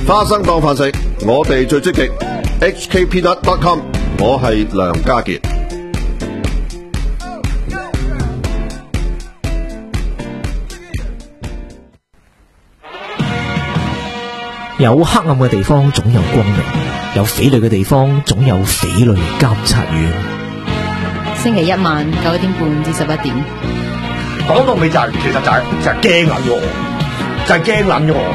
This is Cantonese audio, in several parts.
花生當飯食，我哋最積極。hkpeanut.com， 我係梁家傑。 有黑暗嘅地方總有光明，有匪類嘅地方總有匪類監察院。 星期一晚9點半至11點。 講到尾就係，其實就係驚撚咗我，就係驚撚咗我。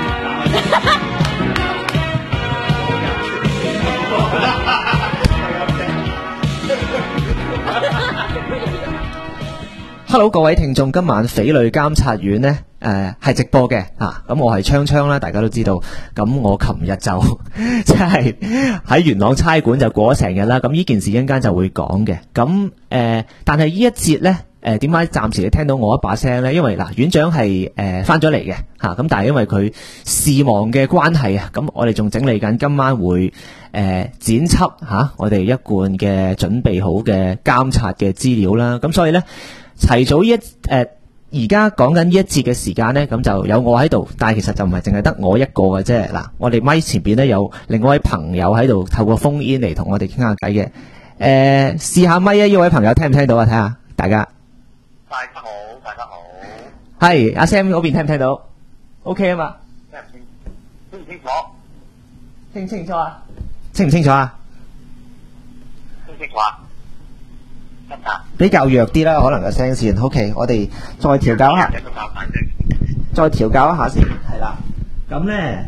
Hello， 各位聽眾，今晚匪類監察院呢係直播嘅咁我係昌昌啦，大家都知道。咁我琴日就即係喺元朗差館就過咗成日啦。咁呢件事一陣間就會講嘅。咁但係呢一節呢，點解暫時你聽到我一把聲呢？因為院長係翻咗嚟嘅咁但係因為佢事忙嘅關係咁我哋仲整理緊今晚會剪輯我哋一貫嘅準備好嘅監察嘅資料啦。咁所以呢，提早而家講緊呢一節嘅時間呢，咁就有我喺度，但係其實就唔係淨係得我一個嘅啫。嗱，我哋咪前邊呢，有另外一位朋友喺度透過phone in嚟同我哋傾下偈嘅。試下咪啊！呢位朋友聽唔聽到啊？睇下大家。 大家好，大家好。 係阿 Sam 嗰邊聽唔聽到 ？OK 啊嘛？ 聽唔清楚？ 清唔清楚啊？清唔清楚啊？ 清唔清楚啊？ 比較弱啲啦，可能個聲線。OK， 我哋再調校一下，再調校一下先。係啦，咁咧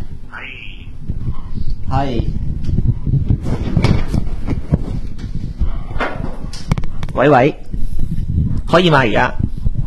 係喂喂，可以嘛？而家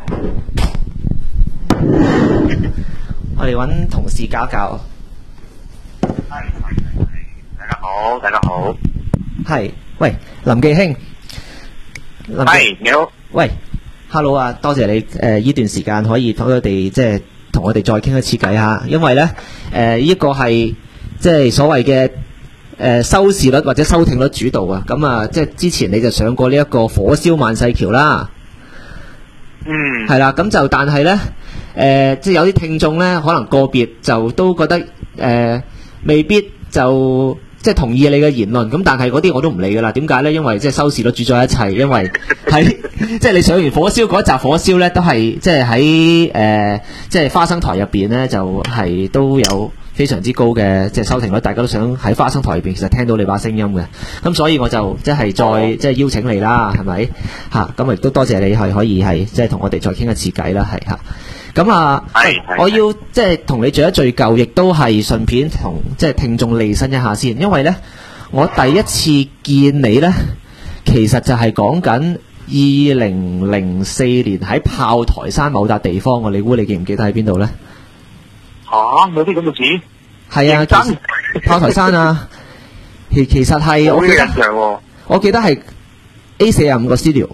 我哋揾同事教一教。 係，大家好，大家好。 係，喂，林記兄。 係，你好。 喂 ，Hello 啊，多謝你呢段時間可以同我哋即係同我哋再傾一次偈吓，因為咧呢個係即係所謂嘅收視率或者收聽率主導啊。咁啊，即係之前你就上過呢一個火燒萬世橋啦。係啦，咁就但係咧即係有啲聽眾咧，可能個別就都覺得未必就。即係同意你嘅言論，咁但係嗰啲我都唔理噶啦。點解呢？因為即係收視率主宰一切，因為喺即係你上完火燒嗰一集火燒呢，都係即係喺即係花生台入邊呢，就係都有非常之高嘅即係收聽率，大家都想喺花生台入邊其實聽到你把聲音嘅。咁所以我就即係再即係邀請你啦，係咪嚇？咁亦都多謝你係可以係即係同我哋再傾一次偈啦，係嚇。咁啊，我要即係同你聚一聚舊，亦都係順便同即係聽眾利申一下先，因為呢，我第一次見你呢，其實就係講緊2004年喺炮台山某笪地方，你估你記唔記得喺邊度呢？ 有啲咁嘅事？ 係啊，炮台山啊，其實係我記得係 A45 個 studio。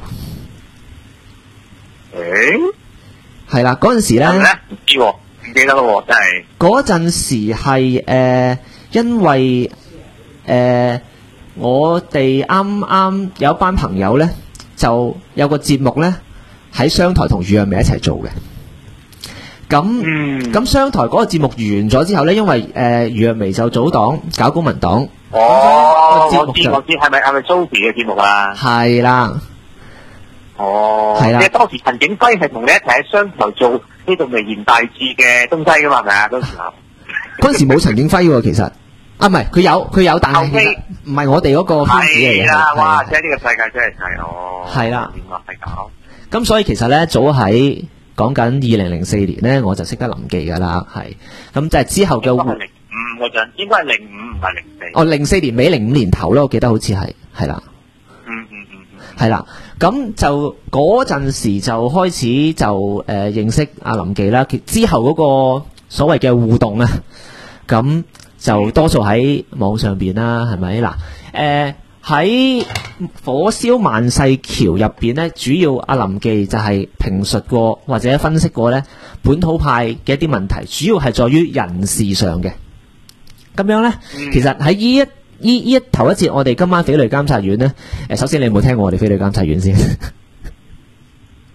係啦，嗰陣時咧，唔知喎，唔記得咯，真係。嗰陣時係因為我哋啱啱有一班朋友咧，就有個節目咧喺商台同余若薇一齊做嘅。咁商台嗰個節目完咗之後咧，因為余若薇就組黨搞公民黨。我知，係咪Sophie嘅節目啊？係啦。係啦，即係當時陳景輝係同你一齊喺商台做呢度微言大智嘅東西噶嘛，係咪啊？嗰陣時冇陳景輝喎，其實唔係佢有，但係唔係我哋嗰個圈子嚟嘅。係啦，哇！即係呢個世界真係係啦，原來係咁。咁所以其實咧，早喺講緊2004年咧，我就識得林記噶啦，係咁就係之後嘅05嗰陣，應該係05唔係04。04年尾05年頭咯，我記得好似係啦。係啦，咁就嗰陣時就開始就認識阿林記啦。之後嗰個所謂嘅互動啊，咁就多數喺網上邊啦，係咪嗱？喺火燒萬世橋入邊呢，主要阿林記就係評述過或者分析過呢本土派嘅一啲問題，主要係在於人事上嘅。咁樣呢，其實喺呢頭一節，我哋今晚匪類監察院呢，首先你有冇聽過我哋匪類監察院先？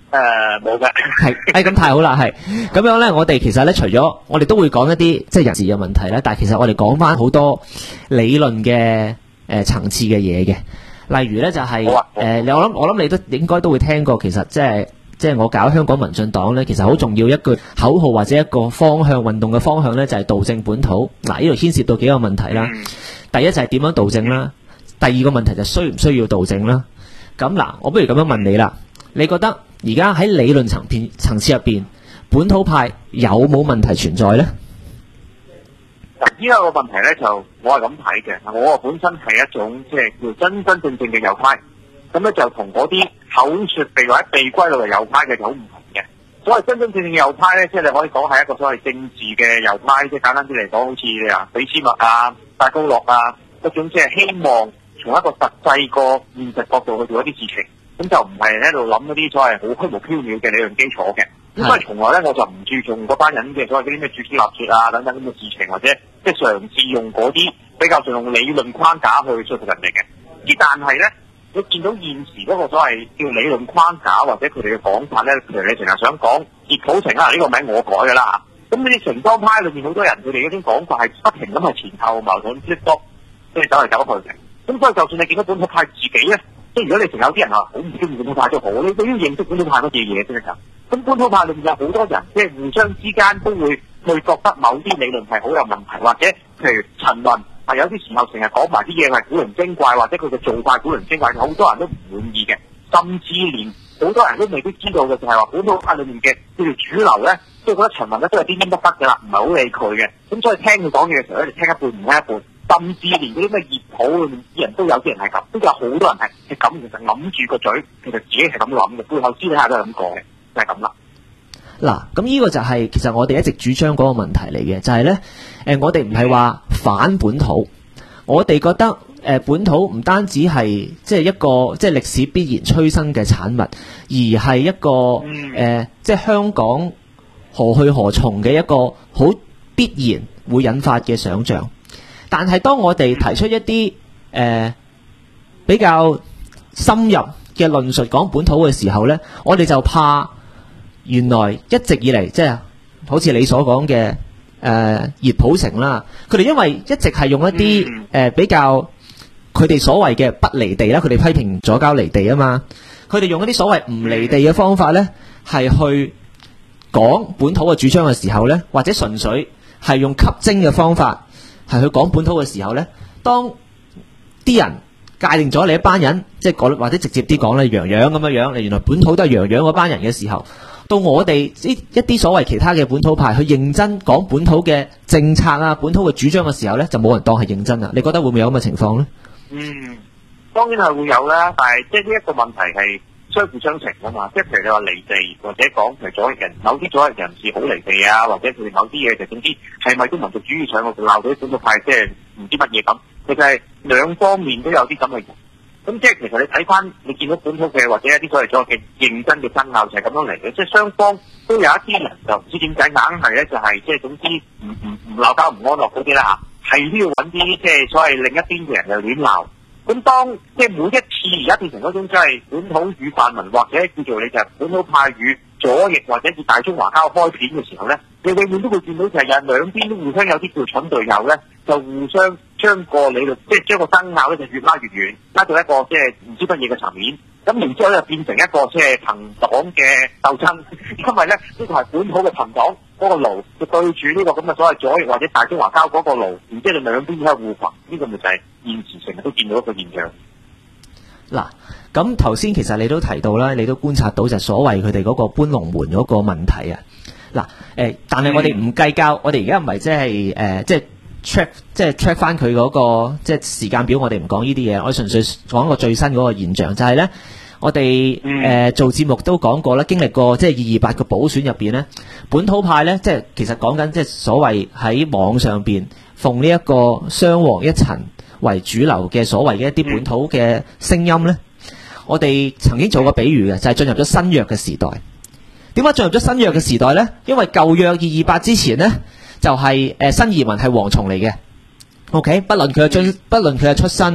冇嘅。 係咁太好啦，係咁樣咧。我哋其實咧，除咗我哋都會講一啲即係人事嘅問題咧，但係其實我哋講翻好多理論嘅層次嘅嘢嘅。例如咧就係我諗你都應該都會聽過，其實即係我搞香港民進黨咧，其實好重要一句口號或者一個方向運動嘅方向咧，就係導正本土。嗱，呢度牽涉到幾個問題啦。第一就係點樣導正啦，第二個問題就係需唔需要導正啦。咁嗱，我不如咁樣問你啦，你覺得而家喺理論層次入邊，本土派有冇問題存在咧？ 嗱，依家個問題咧就我係咁睇嘅，我本身係一種即係叫真真正正嘅右派，咁咧就同嗰啲口説被或者被歸類為右派嘅就好唔同嘅。所謂真真正正嘅右派咧，即係你可以講係一個所謂政治嘅右派，即係簡單啲嚟講，好似你話俾斯麥啊、戴高樂啊嗰種，即係希望從一個實際個現實角度去做一啲事情，咁就唔係喺度諗嗰啲所謂好虛無縹緲嘅理論基礎嘅。咁所以從來咧我就唔注重嗰班人嘅所謂嗰啲咩注師立説啊等等咁嘅事情，或者即係嘗試用嗰啲比較用理論框架去說服人哋嘅。之但係咧，你見到現時嗰個所謂叫理論框架或者佢哋嘅講法咧，譬如你成日想講熱普城啊，呢個名我改㗎啦。咁呢啲城邦派裏面好多人佢哋嗰種講法係不停咁係前後矛盾即係走嚟走去嘅。咁所以就算你見到本土派自己咧，即係如果你成有啲人好唔中意本土派都好，你都要認識本土派乜嘢嘢先得㗎。咁本土派裏面有好多人，即係互相之間都會去覺得某啲理論係好有問題，或者譬如陳雲係有啲時候成日講埋啲嘢係古靈精怪，或者佢嘅做法古靈精怪，好多人都唔滿意嘅。甚至連好多人都未必知道嘅就係話本土派裏面嘅佢哋主流咧，即係覺得陳雲咧都係癲癲得得㗎啦，唔係好理佢嘅。咁所以聽佢講嘢嘅時候咧，就聽一半唔聽一半。甚至連嗰啲咩熱普裏面啲人都有啲人係咁，都有好多人係咁，其實揞住個嘴，其實自己係咁諗嘅，背後私底下都係咁講嘅，就係咁啦。 嗱，咁呢個就係其實我哋一直主張嗰個問題嚟嘅，就係咧，我哋唔係話反本土，我哋覺得本土唔單止係即係一個即係歷史必然催生嘅產物，而係一個即係香港何去何從嘅一個好必然會引發嘅想像。但係當我哋提出一啲比較深入嘅論述講本土嘅時候呢，我哋就怕原來一直以嚟即係好似你所講嘅熱普城啦，佢哋因為一直係用一啲比較佢哋所謂嘅不離地啦，佢哋批評左膠離地啊嘛，佢哋用一啲所謂唔離地嘅方法呢，係去講本土嘅主張嘅時候呢，或者純粹係用吸睛嘅方法係去講本土嘅時候呢，當啲人界定咗你一班人，即係或者直接啲講咧，洋洋咁樣樣，你原來本土都係洋洋嗰班人嘅時候，到我哋一啲所謂其他嘅本土派去認真講本土嘅政策啊、本土嘅主張嘅時候呢，就冇人當係認真啦。你覺得會唔會有咁嘅情況呢？ 當然係會有啦，但係即係呢一個問題係相輔相成啊嘛。即係譬如你話離地，或者講譬如左翼人，某啲左翼人士好離地啊，或者佢哋某啲嘢就總之係咪都民族主義上，我就鬧到啲本土派即係唔知乜嘢咁。其實係兩方面都有啲咁嘅人。咁即係其實你睇翻，你見到本土嘅或者一啲所謂左翼嘅認真嘅爭拗就係咁樣嚟嘅，即係雙方都有一啲人就唔知點解硬係咧，就係即係總之唔鬧交唔安樂嗰啲啦嚇，係都要揾啲即係所謂另一邊嘅人又亂鬧。咁當即係每一次而家變成嗰種即係本土與泛民，或者叫做你就係本土派與左翼或者叫大中華膠開片嘅時候咧，你永遠都會見到就係有兩邊都互相有啲叫蠢隊友咧，就互相將個理論即係將個爭拗咧就越拉越遠，拉到一個即係唔知乜嘢嘅層面。咁然之後咧就變成一個即係朋黨嘅鬥爭，因為咧呢個係本土嘅朋黨嗰個爐，就對住呢個咁嘅所謂左翼或者大中華膠嗰個爐，然之後兩邊喺度互焚，呢個咪就係現時成日都見到一個現象。 嗱，咁頭先其實你都提到啦，你都觀察到就係所謂佢哋嗰個搬龍門嗰個問題啊。嗱，但係我哋唔計較，我哋而家唔係即係 check 翻佢嗰個即係時間表，我哋唔講呢啲嘢，我純粹講一個最新嗰個現象，就係咧，我哋做節目都講過啦，經歷過即係228個補選入邊咧，本土派咧，即係其實講緊即係所謂喺網上邊奉呢一個雙黃一塵為主流嘅所謂嘅一啲本土嘅聲音呢，我哋曾經做過比喻嘅，就係進入咗新約嘅時代。點解進入咗新約嘅時代呢？因為舊約228之前呢，就係新移民係蝗蟲嚟嘅。OK， 不論佢嘅出身，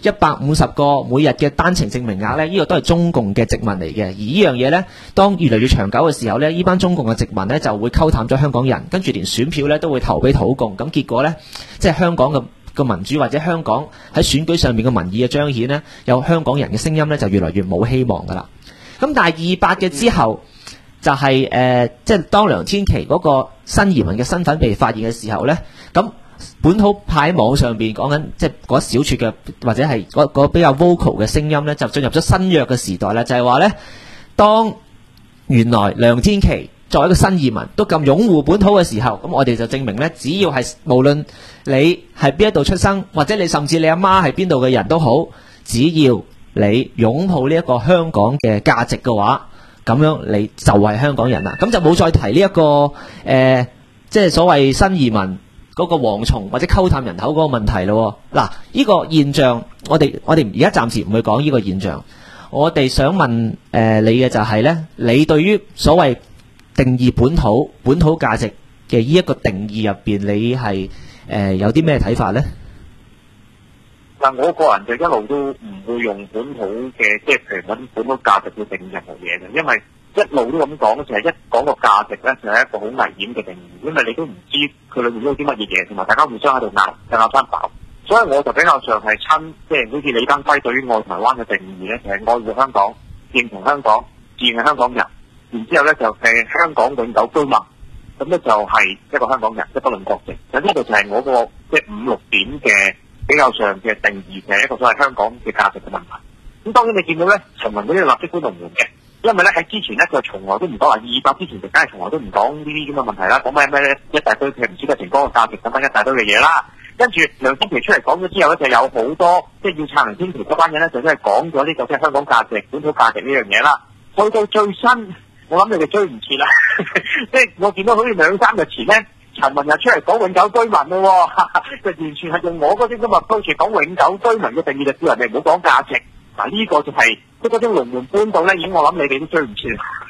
150個每日嘅單程證名額呢，呢個都係中共嘅殖民嚟嘅。而呢樣嘢呢，當越嚟越長久嘅時候呢，呢班中共嘅殖民呢就會溝淡咗香港人，跟住連選票呢都會投俾土共。咁結果呢，即係香港嘅民主或者香港喺選舉上面嘅民意嘅彰顯呢，有香港人嘅聲音呢就越嚟越冇希望噶啦。咁但係28嘅之後，就係即係當梁天琦嗰個新移民嘅身份被發現嘅時候呢，咁本土派喺網上邊講緊，即係嗰小撮嘅或者係嗰比較 vocal 嘅聲音呢，就進入咗新約嘅時代啦。就係話呢，當原來梁天琦作為一個新移民都咁擁護本土嘅時候，咁我哋就證明呢，只要係無論你係邊一度出生，或者你甚至你阿媽係邊度嘅人都好，只要你擁抱呢一個香港嘅價值嘅話，咁樣你就係香港人啦。咁就冇再提呢一個即係所謂新移民嗰個蝗蟲或者溝淡人口嗰個問題咯。嗱，呢個現象我哋而家暫時唔會講呢個現象。我哋想問你嘅就係呢：你對於所謂定義本土價值嘅呢一個定義入邊，你係有啲咩睇法呢？ 但我個人就一路都唔會用本土嘅，即係譬如揾本土價值去定任何嘢嘅，因為一路都咁講咧，就係一講個價值咧，就係一個好危險嘅定義，因為你都唔知佢裏面有啲乜嘢嘢，同埋大家互相喺度拗翻爆，所以我就比較上係親，即係好似李登輝對於愛台灣嘅定義咧，就係愛護香港、認同香港、自認係香港人，然之後咧就係香港永久居民，咁咧就係一個香港人，即不論國籍。咁呢度就係我個即係5、6點嘅比較上嘅定義，就係一個所謂香港嘅價值嘅問題。咁當然你見到咧，陳文嗰啲立即搬龍門嘅，因為咧喺之前咧佢從來都唔講話200之前就梗係從來都唔講呢啲咁嘅問題啦，講咩咧一大堆佢唔知得情光嘅價值等等一大堆嘅嘢啦。跟住梁天琦出嚟講咗之後咧，就有好多即係要撐梁天琦嗰班人咧，就真係講咗呢個即係香港價值、本土價值呢樣嘢啦。去到最新，我諗你哋追唔切啦，即係我見到好似2、3日前咧。陳文又出嚟講永久居民咯，就完全係用我嗰啲咁嘅標準講永久居民嘅定義，就叫人哋唔好講價值。嗱，呢個就係即係嗰種龍門搬到咧，已經我諗你哋都追唔切。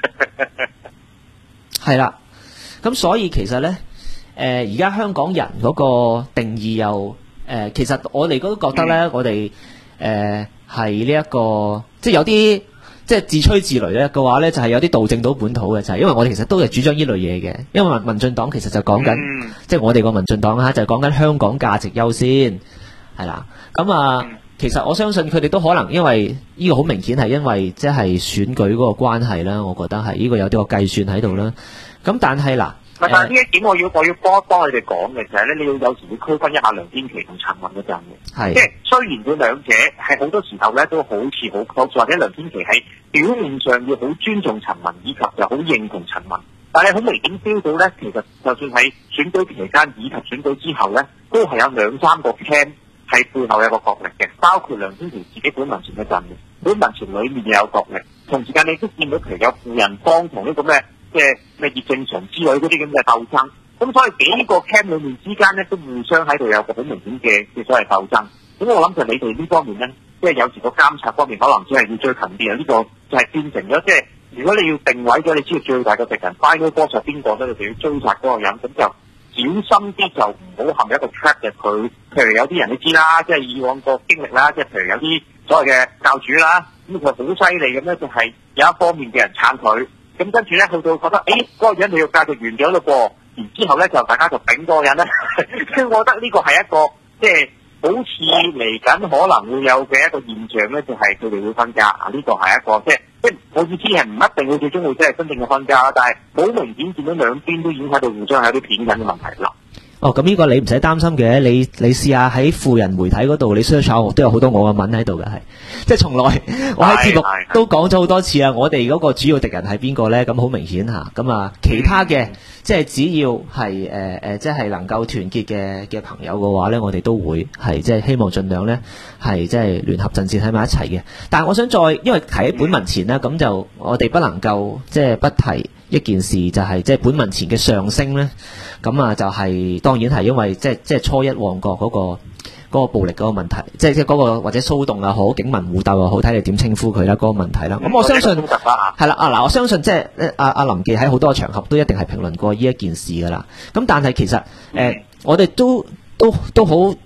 係啦，咁所以其實咧，而家香港人嗰個定義又其實我哋都覺得咧，我哋係呢一個即係有啲。即係自吹自擂咧嘅話咧，就係有啲導正到本土嘅，就係因為我哋其實都係主張呢類嘢嘅。因為民進黨其實就講緊，即係我哋個民進黨嚇就係講緊香港價值優先，係啦。咁啊，其實我相信佢哋都可能因為呢個好明顯係因為即係選舉嗰個關係啦，我覺得係呢個有啲個計算喺度啦。咁但係嗱。 但係呢一點我要幫你哋講嘅就係咧，你要有時要區分一下梁天琦同陳文嗰陣嘅，即係雖然佢兩者係好多時候咧都好似好 close，或者梁天琦喺表面上要好尊重陳文，以及就好認同陳文，但係好明顯 feel 到咧，其實就算喺選舉期間以及選舉之後咧，都係有2、3個 camp 喺背後有個角力嘅，包括梁天琦自己本民前嘅陣嘅，本民前裏面又有角力，同時間你都見到其實有婦人幫同呢個咩？即係咩葉正常之類嗰啲咁嘅鬥爭，咁所以幾個 camp 裏面之間咧都互相喺度有個好明顯嘅所謂鬥爭。咁我諗就你哋呢方面咧，即係有時個監察方面可能只係要追近啲啊。呢個就係變成咗即係如果你要定位咗，你知道最大嘅敵人 final boss 係邊個咧，你就要追殺嗰個人，咁就小心啲，就唔好陷入一個 trap 嘅佢。譬如有啲人你知啦，即係以往個經歷啦，即係譬如有啲所謂嘅教主啦，咁佢好犀利咁咧，就係有一方面嘅人撐佢。咁跟住咧，去到覺得，嗰個人你要價值完咗咯噃，然之後咧就大家就頂嗰個人咧，所以我覺得呢個係一個即係好似嚟緊可能會有嘅一個現象咧，就係佢哋會分家啊！呢個係一個即係我意思係唔一定會最終會即係真正嘅分家，但係好明顯見到兩邊都已經喺度互相有啲片緊嘅問題啦。 哦，咁呢個你唔使擔心嘅，你試下喺富人媒體嗰度，你 search 下都有好多我嘅文喺度嘅，係即係從來我喺節目都講咗好多次啊！我哋嗰個主要敵人係邊個咧？咁好明顯嚇，咁啊其他嘅即係只要係即係能夠團結嘅朋友嘅話咧，我哋都會係即係希望盡量咧係即係聯合陣線喺埋一齊嘅。但係我想再因為提起本民前咧，咁就我哋不能夠即係不提一件事，就係即係本民前嘅上升咧。咁啊，就係當然係因為即係初一旺角嗰個暴力嗰個問題，即係嗰個或者騷動又好，警民互鬥又好，睇你點稱呼佢啦，嗰個問題啦。咁我相信係啦，嗱，我相信即係阿林記喺好多個場合都一定係評論過呢一件事噶啦。咁但係其實我哋都好即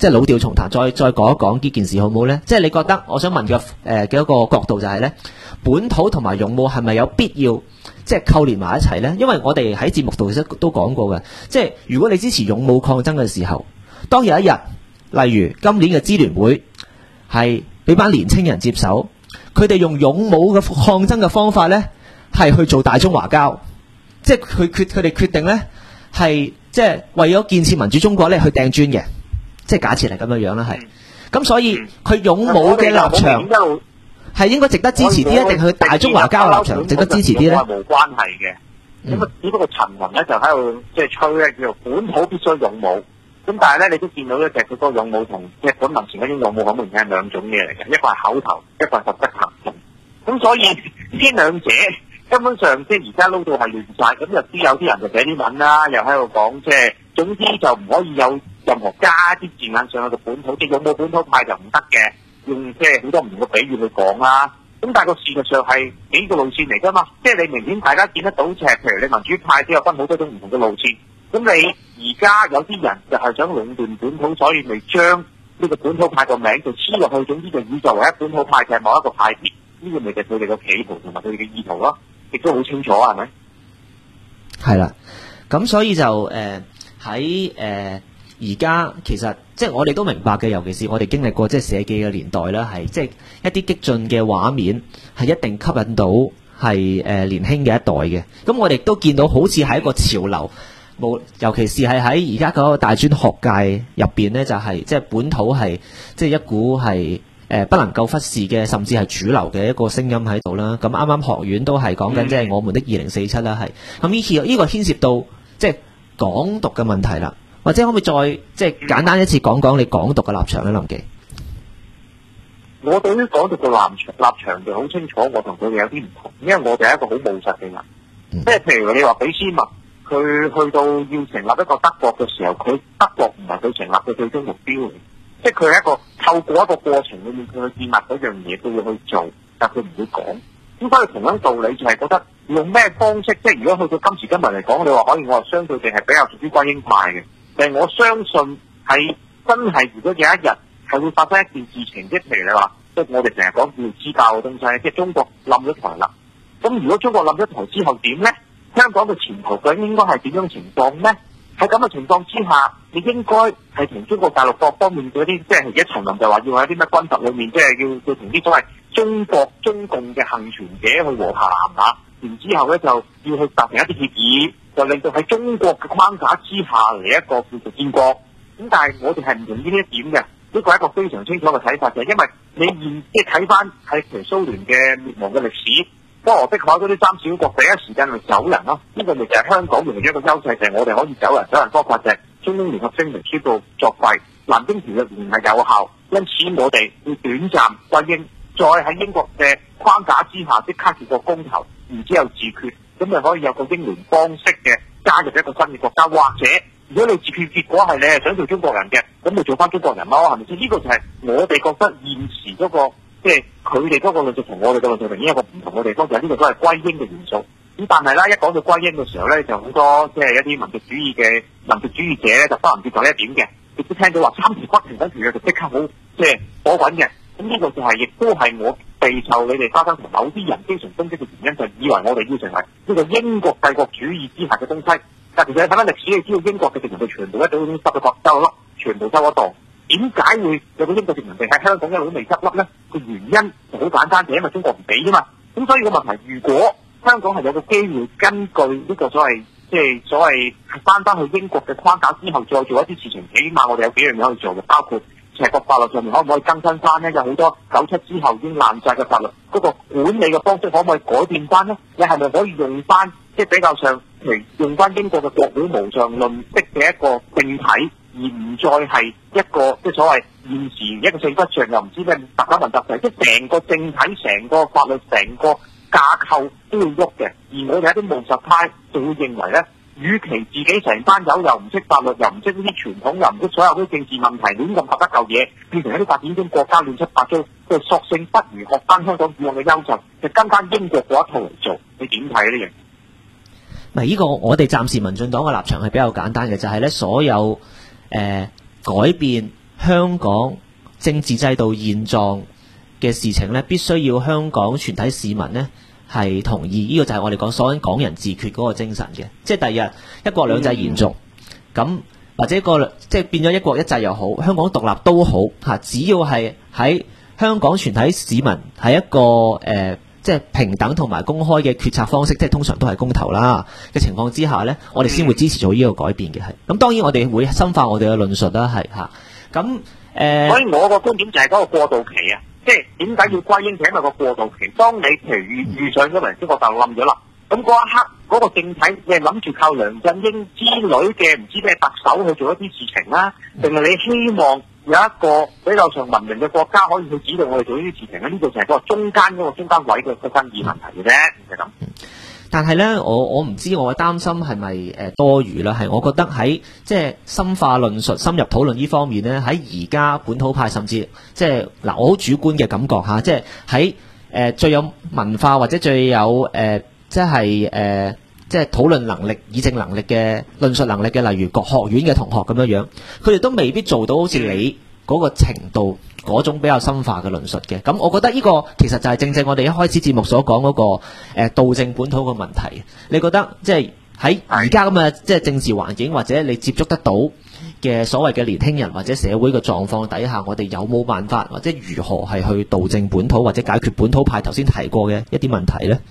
即係老調重彈，再講一講呢件事好唔好呢？即係你覺得，我想問嘅一個角度就係呢：本土同埋勇武係咪有必要即係扣連埋一齊呢？因為我哋喺節目度都講過嘅，即係如果你支持勇武抗爭嘅時候，當有一日，例如今年嘅支聯會係俾班年青人接手，佢哋用勇武嘅抗爭嘅方法呢，係去做大中華膠，即係佢哋決定呢，係即係為咗建設民主中國呢去掟磚嘅，即係假設係咁樣樣啦，係。咁所以佢勇武嘅立場係應該值得支持啲，一定係大中華膠嘅立場值得支持啲呢？ 冇關係嘅，咁只不過陳雲呢就喺度即係吹呢，叫做本土必須勇武。咁但係咧，你都見到咧，就係佢嗰個勇武同日本民前嗰種勇武，好明顯係兩種嘢嚟嘅，一個係口頭，一個係實質行動。咁所以呢兩者根本上即係而家撈到係亂晒。咁又知有啲人就寫啲文啦，又喺度講即係總之就唔可以有任何加啲字眼上去個本土，即係勇武本土派就唔得嘅，用即係好多唔同嘅比喻去講啦。咁但係個事實上係幾個路線嚟㗎嘛，即係你明顯大家見得到，就係譬如你民主派都有分好多種唔同嘅路線。咁你而家有啲人就係想壟斷本土，所以咪將呢個本土派個名就黐落去，總之就以作為一本土派嘅某一個派別，呢個咪就係佢哋個企圖同埋佢哋嘅意圖咯，亦都好清楚係咪？ 係啦，咁所以就喺而家其實即係我哋都明白嘅，尤其是我哋經歷過即係社記嘅年代啦，係即係一啲激進嘅畫面係一定吸引到係年輕嘅一代嘅。咁我哋都見到好似係一個潮流。尤其是係喺而家嗰個大專學界入邊呢，就係即係本土係即係一股係不能夠忽視嘅，甚至係主流嘅一個聲音喺度啦。咁啱啱學院都係講緊即係我們的2047啦，係咁呢個牽涉到即係港獨嘅問題啦。或者可唔可以再即係簡單一次講講你港獨嘅立場呢？林忌， 我對於港獨嘅立場就好清楚，我同佢哋有啲唔同，因為我哋係一個好務實嘅人，即係譬如你話俾斯麥。佢去到要成立一個德國嘅時候，佢德國唔係佢成立嘅最終目標嚟，即係佢係一個透過一個過程裏面佢去建立嗰樣嘢，佢會去做，但佢唔會講。咁所以同樣道理就係覺得用咩方式，即係如果去到今時今日嚟講，你話可以，我係相對地係比較屬於歸英派嘅。但係我相信係真係，如果有一日係會發生一件事情，即係譬如你話，即係我哋成日講叫支教嘅東西，即係中國冧咗台啦。咁如果中國冧咗台之後點咧？香港嘅前途究竟應該係點樣情況呢？喺咁嘅情況之下，你應該係同中國大陸各方面嗰啲，即係而家陳雲就話要喺啲咩軍閥裏面，即係要同啲所謂中共嘅幸存者去和談下，然之後咧就要去達成一啲協議，就令到喺中國嘅框架之下嚟一個叫做建國。咁但係我哋係唔同意呢一點嘅，呢個係一個非常清楚嘅睇法嘅，因為你即係睇翻喺譬如蘇聯嘅滅亡嘅歷史。波羅的海嗰啲3小國第一時間去走人咯，呢個咪就係香港原來一個優勢，就係我哋可以走人方法就係中英聯合聲明宣布作廢，南京條約仍然係有效，因此我哋要短暫歸英，再喺英國嘅框架之下即刻接個公投，然之後自決，咁咪可以有個英聯邦式嘅加入一個新嘅國家，或者如果你自決結果係你係想做中國人嘅，咁咪做翻中國人咯，係咪先？呢個就係我哋覺得現時嗰個。即係佢哋嗰個論述同我哋嘅論述明顯有個唔同嘅地方，就係呢個都係歸英嘅元素。咁但係咧，一講到歸英嘅時候咧，就好多即係一啲民族主義者咧，就不能接受呢一點嘅。亦都聽到話三條不平等條約就即刻好即係火滾嘅。咁呢個就係亦都係我備受你哋花生同某啲人經常攻擊嘅原因，就以為我哋要成為呢個英國帝國主義之下嘅東西。但其實你睇翻歷史，你知道英國嘅殖民地全部一早已經執咗國收咯，全部收咗檔。點解會有個英國殖民地喺香港一路都未執笠呢？個原因就好簡單，就因為中國唔俾啫嘛。咁所以個問題，如果香港係有個機會根據呢個所謂翻去英國嘅框架之後，再做一啲事情，起碼我哋有幾樣嘢可以做嘅，包括就係個法律上面可唔可以更新翻呢？有好多97之後已經爛晒嘅法律，嗰個管理嘅方式可唔可以改變翻呢？你係咪可以用翻即係比較上用翻英國嘅國會無上論式嘅一個政體？而唔再係一個即係所謂現時一個性質上又唔知咩特首問責制，即係成個政體、成個法律、成個架構都要喐嘅。而我哋一啲務實派就會認為咧，與其自己成班友又唔識法律，又唔識呢啲傳統，又唔識所有啲政治問題，亂咁揼得嚿嘢，變成一啲發展中國家亂七八糟，佢索性不如學翻香港以往嘅優勢，就跟翻英國嗰一套嚟做。你點睇呢樣？ 呢個我哋暫時民進黨嘅立場係比較簡單嘅，就係咧所有改變香港政治制度現狀嘅事情呢，必須要香港全體市民呢係同意。呢個就係我哋講所謂港人自決嗰個精神嘅，即係第日一國兩制延續，咁或者即係變咗一國一制又好，香港獨立都好嚇，只要係喺香港全體市民係一個即係平等同埋公開嘅決策方式，即係通常都係公投啦嘅情況之下呢，我哋先會支持做呢個改變嘅。係咁，當然我哋會深化我哋嘅論述啦，係嚇咁所以我個觀點就係嗰個過渡期啊，即係點解要歸英？就因為個過渡期，當你譬如遇上咗嚟，中國大陸冧咗啦，咁嗰一刻嗰個政體，你係諗住靠梁振英之類嘅唔知咩特首去做一啲事情啦，定係你希望有一個比較上文明嘅國家可以去指導我哋做呢啲事情咧？呢個就係嗰個中間嗰個中間位嘅爭議問題嘅啫，就係咁。 但係呢，我唔知，我嘅擔心係咪多餘啦？係我覺得喺即係深化論述、深入討論呢方面呢，喺而家本土派甚至即係嗱，我好主觀嘅感覺嚇，即係喺最有文化或者最有即係討論能力、議政能力嘅論述能力嘅，例如各學院嘅同學咁樣，佢哋都未必做到好似你嗰個程度嗰種比較深化嘅論述嘅。咁我覺得呢個其實就係正正我哋一開始節目所講嗰個導正本土嘅問題。你覺得即係喺而家咁嘅即係政治環境，或者你接觸得到嘅所謂嘅年輕人或者社會嘅狀況底下，我哋有冇辦法或者如何係去導正本土或者解決本土派頭先提過嘅一啲問題呢？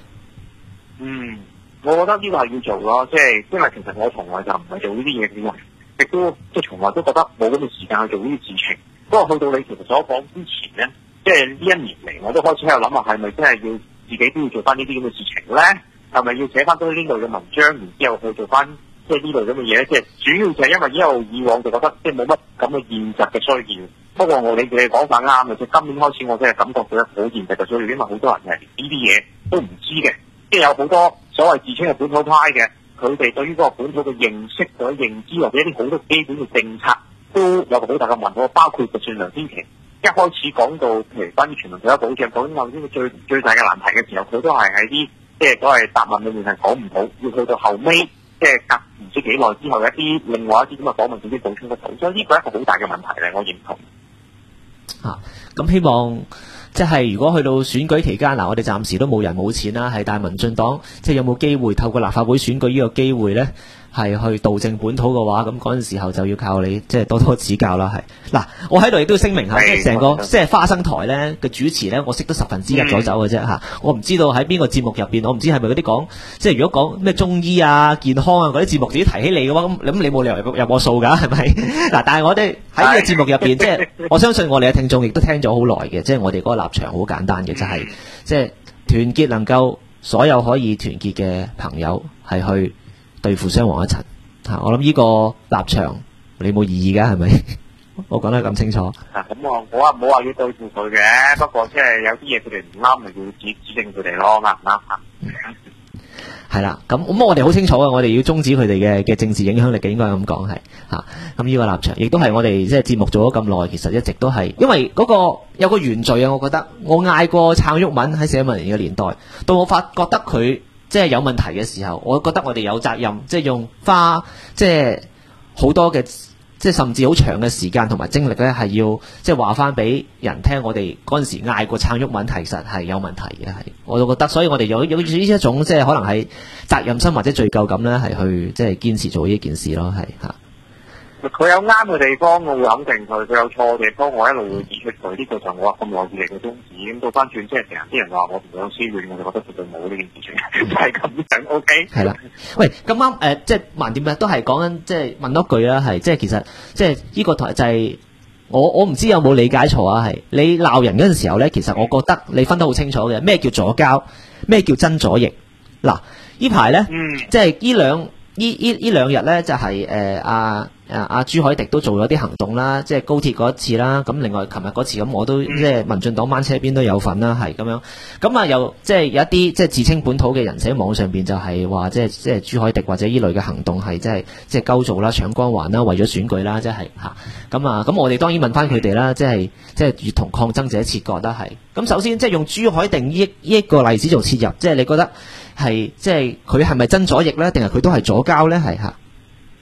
我覺得呢個係要做咯，即係因為其實我從來就唔係做呢啲嘢嘅，亦都即係從來都覺得冇咁嘅時間去做呢啲事情。不過去到你其實所講之前呢，即係呢一年嚟，我都開始喺度諗下，係咪真係要自己都要做翻呢啲咁嘅事情咧？係咪要寫翻多呢類嘅文章，然之後去做翻即係呢類咁嘅嘢咧？即係主要就係因為以往就覺得即係冇乜咁嘅現實嘅需要。不過我哋嘅講法啱嘅，即係今年開始我真係感覺到一好現實嘅需要，因為好多人係呢啲嘢都唔知嘅，即係有好多所謂自稱嘅本土派嘅，佢哋對於嗰個本土嘅認識或者認知或者一啲好多基本嘅政策都有個好大嘅問號，包括就算梁天琦一開始講到譬如關於全民退休保障講到呢個最大嘅難題嘅時候，佢都係喺啲即係所謂答問裏面係講唔到，要去到後尾即係隔唔知幾耐之後，一啲另外一啲咁嘅訪問先至補充得到，所以呢個係一個好大嘅問題咧，我認同。 咁希望即係如果去到選舉期間嗱，我哋暫時都冇人冇錢啦，係但係民進黨即係有冇機會透過立法會選舉呢個機會呢？係去導正本土嘅話，咁嗰陣時候就要靠你即係多多指教啦。係嗱，我喺度亦都聲明下，即係成個即係花生台呢嘅主持呢，我識得1/10左右嘅啫嚇。我唔知道喺邊個節目入邊，我唔知係咪嗰啲講即係如果講咩中醫啊、健康啊嗰啲節目，自己提起你嘅話，咁你冇理由入我數㗎，係咪？嗱，但係我哋喺呢個節目入邊，即係我相信我哋嘅聽眾亦都聽咗好耐嘅，即係我哋嗰個立場好簡單嘅，就係即係團結能夠所有可以團結嘅朋友係去對付雙黃一塵嚇，我諗呢個立場你冇異議㗎，係咪？我講得咁清楚。 咁我冇話要對付佢嘅，不過即係有啲嘢佢哋唔啱，咪要指正佢哋咯，啱唔啱？ 係啦，咁我哋好清楚嘅，我哋要終止佢哋嘅政治影響力嘅，應該咁講係嚇。咁呢個立場亦都係我哋即係節目做咗咁耐，其實一直都係因為嗰個有個原罪啊。我覺得我嗌過撐毓民喺社民連嘅年代，到我發覺得佢即係有問題嘅時候，我覺得我哋有責任，即係用花即係好多嘅，即係甚至好長嘅時間同埋精力咧，係要即係話翻俾人聽，我哋嗰陣時嗌過撐毓民，其實係有問題嘅，係我都覺得，所以我哋有呢一種即係可能係責任心或者罪疚感咧，係去即係堅持做呢件事咯，係嚇。 佢有啱嘅地方，我會肯定佢；佢有錯嘅地方，我一路會指出佢。呢個就我咁耐以嚟嘅宗旨。咁到翻轉，即係成日啲人話我唔想私怨，我就覺得絕對冇呢件事情，就係咁樣。OK。係啦， 喂，咁啱即係橫掂咧，都係講緊即係問多句啦，係即係其實即係呢個台就係我唔知有冇理解錯啊？係你鬧人嗰陣時候咧，其實我覺得你分得好清楚嘅，咩叫左膠，咩叫真左翼。嗱，呢排咧，即係呢兩日咧，就係阿朱凱廸都做咗啲行動啦，即係高鐵嗰一次啦。咁另外琴日嗰次咁，我都即係民進黨班車邊都有份啦，係咁樣。咁啊，又即係有一啲即係自稱本土嘅人寫喺網上邊就係話，即係朱凱廸或者呢類嘅行動係即係鳩做啦、搶光環啦、為咗選舉啦，即係嚇。咁我哋當然問翻佢哋啦，即係越同抗爭者切割啦，係。咁首先即係用朱凱廸呢一個例子做切入，即係你覺得係即係佢係咪真左翼咧，定係佢都係左膠咧？係嚇。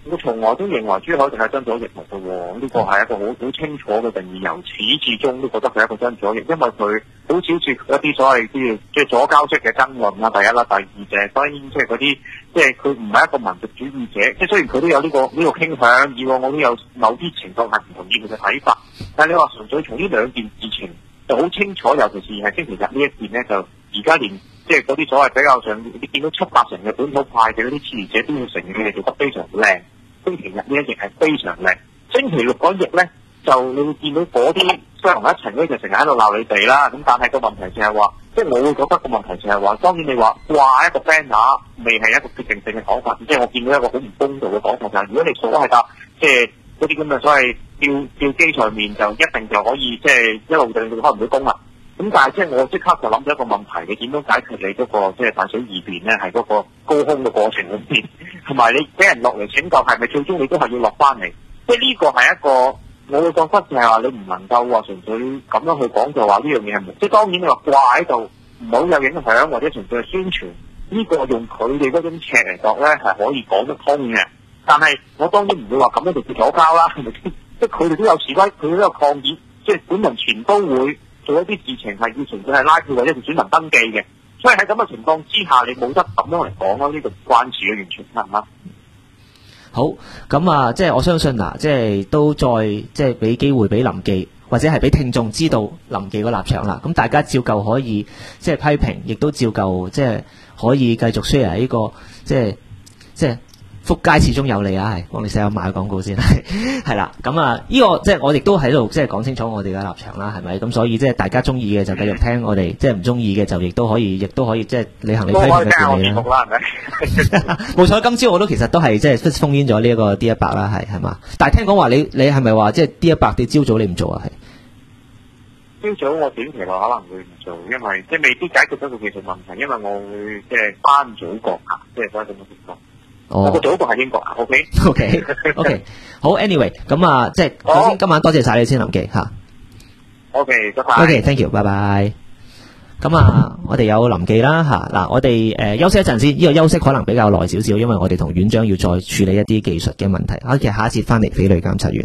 我從來都認為朱凱廸係真左翼嚟嘅喎，呢個係一個好清楚嘅定義，由始至終都覺得佢係一個真左翼，因為佢好少接一啲所謂即係左膠式嘅爭論啦，第一啦，第二就係當然即係嗰啲即係佢唔係一個民族主義者，即係雖然佢都有呢個傾向，以往我都有某啲情況係唔同意佢嘅睇法，但係你話純粹從呢兩件事情就好清楚，尤其是係星期日呢一件呢，就而家連即係嗰啲所謂比較上你見到7-8成嘅本土派嘅嗰啲支持者都要承認佢哋做得非常靚。星期日呢一役係非常靚，星期六嗰役咧就你會見到嗰啲雙紅一層咧就成日喺度鬧你哋啦。咁但係個問題就係話，即係我會覺得個問題就係話，當然你話掛一個 banner 未係一個決定性嘅講法，即係我見到一個好唔公道嘅講法就係，如果你所謂㗎，即係嗰啲咁嘅所謂吊機上面就一定就可以即係一路就令到開唔到工啦。咁但係即係我即刻就諗咗一個問題，你點樣解決你嗰個即係大水二辯咧？係嗰個高空嘅過程裏面，同埋你俾人落嚟拯救，係咪最終你都係要落翻嚟？即係呢個係一個我會覺得就係話你唔能夠話純粹咁樣去講就話呢樣嘢係冇。即係當然你話掛喺度唔好有影響，或者純粹係宣傳呢個用佢哋嗰種尺嚟度咧係可以講得通嘅。但係我當然唔會話咁樣就叫左膠啦，係咪先？即係佢哋都有示威，佢哋都有抗議，即係本民全都會做一啲事情係要純粹係拉票或者係選民登記嘅，所以喺咁嘅情況之下，你冇得咁樣嚟講咯，呢個關注嘅完全係嘛？ 好，咁啊，即係我相信嗱，即係都再即係俾機會俾林記，或者係俾聽眾知道林記個立場啦。咁大家照舊可以即係批評，亦都照舊即係可以繼續 share 呢個即係。福佳始終有利啊，係幫你寫下賣廣告先，係啦，咁啊，呢個即係我亦都喺度即係講清楚我哋嘅立場啦，係咪？咁所以即係大家中意嘅就繼續聽我哋，即係唔中意嘅就亦都可以即係履行你批評嘅權利啦。冇錯，今朝我都其實都係即係封煙咗呢一個 D100啦，係嘛？但係聽講話你係咪話即係 D100你朝早你唔做啊？係朝早我短期內可能會唔做，因為即係未必解決到個技術問題，因為我會即係返祖國啊，即係嗰種情況。我個祖國係英國啊 ，OK， 好 ，anyway， 咁啊，即係首先今晚多謝晒你先，林記吓 ，OK， 拜拜 ，OK，thank you，拜拜。咁啊，我哋有林記啦吓，嗱，我哋休息一陣先，呢個休息可能比較耐少少，因為我哋同院長要再處理一啲技術嘅問題。好，其實下一節翻嚟，匪類監察院。